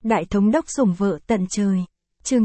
Đại thống đốc sủng vợ tận trời. Chương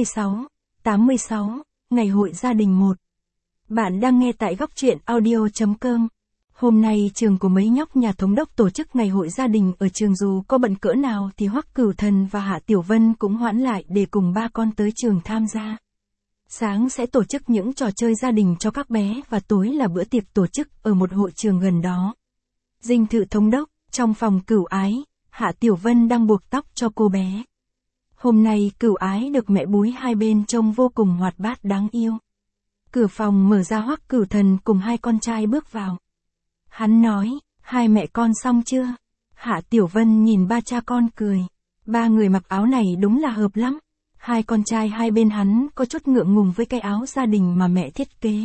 86, Ngày hội gia đình 1. Bạn đang nghe tại góc truyện audio.com. Hôm nay trường của mấy nhóc nhà thống đốc tổ chức ngày hội gia đình ở trường, dù có bận cỡ nào thì Hoắc Cửu Thần và Hạ Tiểu Vân cũng hoãn lại để cùng ba con tới trường tham gia. Sáng sẽ tổ chức những trò chơi gia đình cho các bé và tối là bữa tiệc tổ chức ở một hội trường gần đó. Dinh thự thống đốc, trong phòng Cửu Ái, Hạ Tiểu Vân đang buộc tóc cho cô bé. Hôm nay Cửu Ái được mẹ búi hai bên trông vô cùng hoạt bát đáng yêu. Cửa phòng mở ra, Hoắc Cửu Thần cùng hai con trai bước vào. Hắn nói, hai mẹ con xong chưa? Hạ Tiểu Vân nhìn ba cha con cười. Ba người mặc áo này đúng là hợp lắm. Hai con trai hai bên hắn có chút ngượng ngùng với cái áo gia đình mà mẹ thiết kế.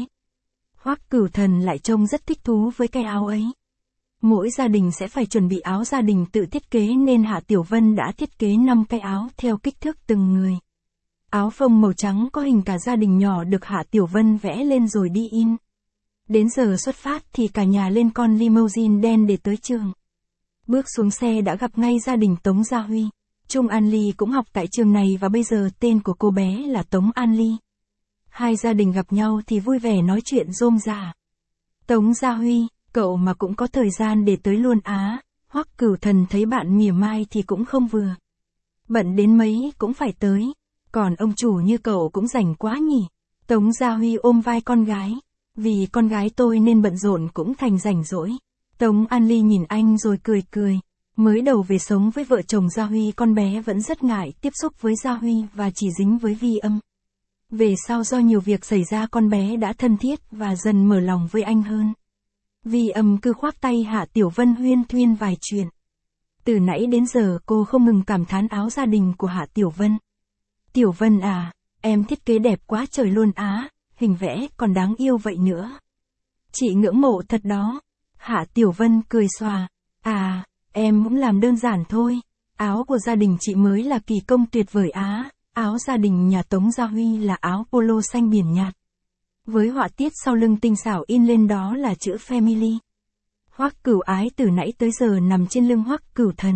Hoắc Cửu Thần lại trông rất thích thú với cái áo ấy. Mỗi gia đình sẽ phải chuẩn bị áo gia đình tự thiết kế nên Hạ Tiểu Vân đã thiết kế 5 cái áo theo kích thước từng người. Áo phông màu trắng có hình cả gia đình nhỏ được Hạ Tiểu Vân vẽ lên rồi đi in. Đến giờ xuất phát thì cả nhà lên con limousine đen để tới trường. Bước xuống xe đã gặp ngay gia đình Tống Gia Huy. Trung An Ly cũng học tại trường này và bây giờ tên của cô bé là Tống An Ly. Hai gia đình gặp nhau thì vui vẻ nói chuyện rôm rả. Tống Gia Huy, cậu mà cũng có thời gian để tới luôn á? Hoắc Cửu Thần thấy bạn mỉa mai thì cũng không vừa. Bận đến mấy cũng phải tới. Còn ông chủ như cậu cũng rảnh quá nhỉ? Tống Gia Huy ôm vai con gái. Vì con gái tôi nên bận rộn cũng thành rảnh rỗi. Tống An Ly nhìn anh rồi cười cười. Mới đầu về sống với vợ chồng Gia Huy, con bé vẫn rất ngại tiếp xúc với Gia Huy và chỉ dính với Vi Âm. Về sau do nhiều việc xảy ra, con bé đã thân thiết và dần mở lòng với anh hơn. Vi Âm cứ khoác tay Hạ Tiểu Vân huyên thuyên vài chuyện. Từ nãy đến giờ cô không ngừng cảm thán áo gia đình của Hạ Tiểu Vân. Tiểu Vân à, em thiết kế đẹp quá trời luôn á, hình vẽ còn đáng yêu vậy nữa. Chị ngưỡng mộ thật đó. Hạ Tiểu Vân cười xòa. À, em cũng làm đơn giản thôi. Áo của gia đình chị mới là kỳ công tuyệt vời á. Áo gia đình nhà Tống Gia Huy là áo polo xanh biển nhạt. Với họa tiết sau lưng tinh xảo in lên đó là chữ Family. Hoắc Cửu Ái từ nãy tới giờ nằm trên lưng Hoắc Cửu Thần.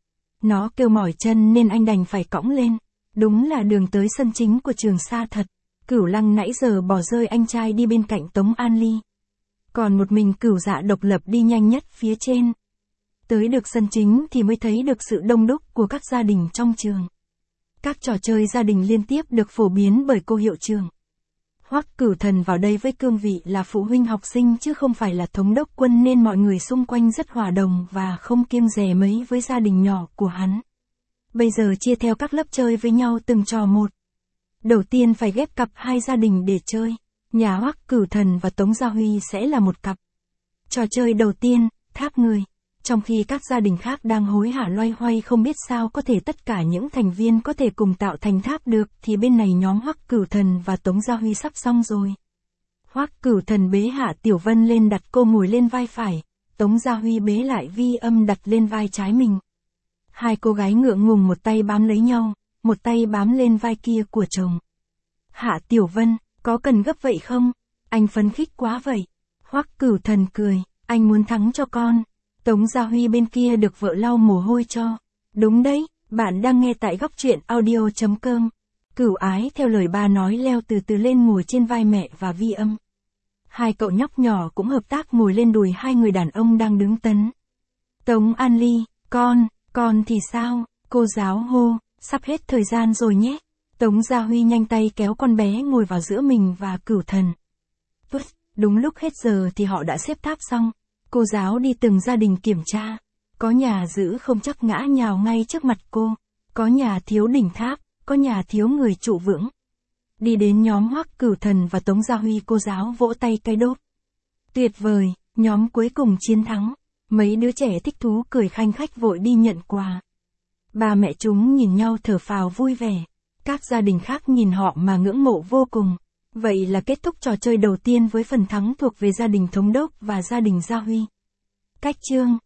Nó kêu mỏi chân nên anh đành phải cõng lên. Đúng là đường tới sân chính của trường xa thật. Cửu Lăng nãy giờ bỏ rơi anh trai đi bên cạnh Tống An Ly. Còn một mình Cửu Dạ độc lập đi nhanh nhất phía trên. Tới được sân chính thì mới thấy được sự đông đúc của các gia đình trong trường. Các trò chơi gia đình liên tiếp được phổ biến bởi cô hiệu trưởng. Hoắc Cửu Thần vào đây với cương vị là phụ huynh học sinh chứ không phải là thống đốc quân, nên mọi người xung quanh rất hòa đồng và không kiêng dè mấy với gia đình nhỏ của hắn. Bây giờ chia theo các lớp chơi với nhau từng trò một. Đầu tiên phải ghép cặp hai gia đình để chơi. Nhà Hoắc Cửu Thần và Tống Gia Huy sẽ là một cặp. Trò chơi đầu tiên, tháp người. Trong khi các gia đình khác đang hối hả loay hoay không biết sao có thể tất cả những thành viên có thể cùng tạo thành tháp được, thì bên này nhóm Hoắc Cửu Thần và Tống Gia Huy sắp xong rồi. Hoắc Cửu Thần bế Hạ Tiểu Vân lên đặt cô ngồi lên vai phải, Tống Gia Huy bế lại Vi Âm đặt lên vai trái mình. Hai cô gái ngượng ngùng một tay bám lấy nhau, một tay bám lên vai kia của chồng. Hạ Tiểu Vân, có cần gấp vậy không? Anh phấn khích quá vậy. Hoắc Cửu Thần cười, anh muốn thắng cho con. Tống Gia Huy bên kia được vợ lau mồ hôi cho. Đúng đấy, bạn đang nghe tại góc truyện audio.com. Cửu Ái theo lời ba nói leo từ từ lên ngồi trên vai mẹ và Vi Âm. Hai cậu nhóc nhỏ cũng hợp tác ngồi lên đùi hai người đàn ông đang đứng tấn. Tống An Ly, con thì sao? Cô giáo hô, sắp hết thời gian rồi nhé. Tống Gia Huy nhanh tay kéo con bé ngồi vào giữa mình và Cửu Thần. Đúng lúc hết giờ thì họ đã xếp tháp xong. Cô giáo đi từng gia đình kiểm tra. Có nhà giữ không chắc ngã nhào ngay trước mặt cô. Có nhà thiếu đỉnh tháp, có nhà thiếu người trụ vững. Đi đến nhóm Hoắc Cửu Thần và Tống Gia Huy, cô giáo vỗ tay cái đốp. Tuyệt vời, nhóm cuối cùng chiến thắng. Mấy đứa trẻ thích thú cười khanh khách vội đi nhận quà. Ba mẹ chúng nhìn nhau thở phào vui vẻ. Các gia đình khác nhìn họ mà ngưỡng mộ vô cùng. Vậy là kết thúc trò chơi đầu tiên với phần thắng thuộc về gia đình thống đốc và gia đình Gia Huy. Cách chương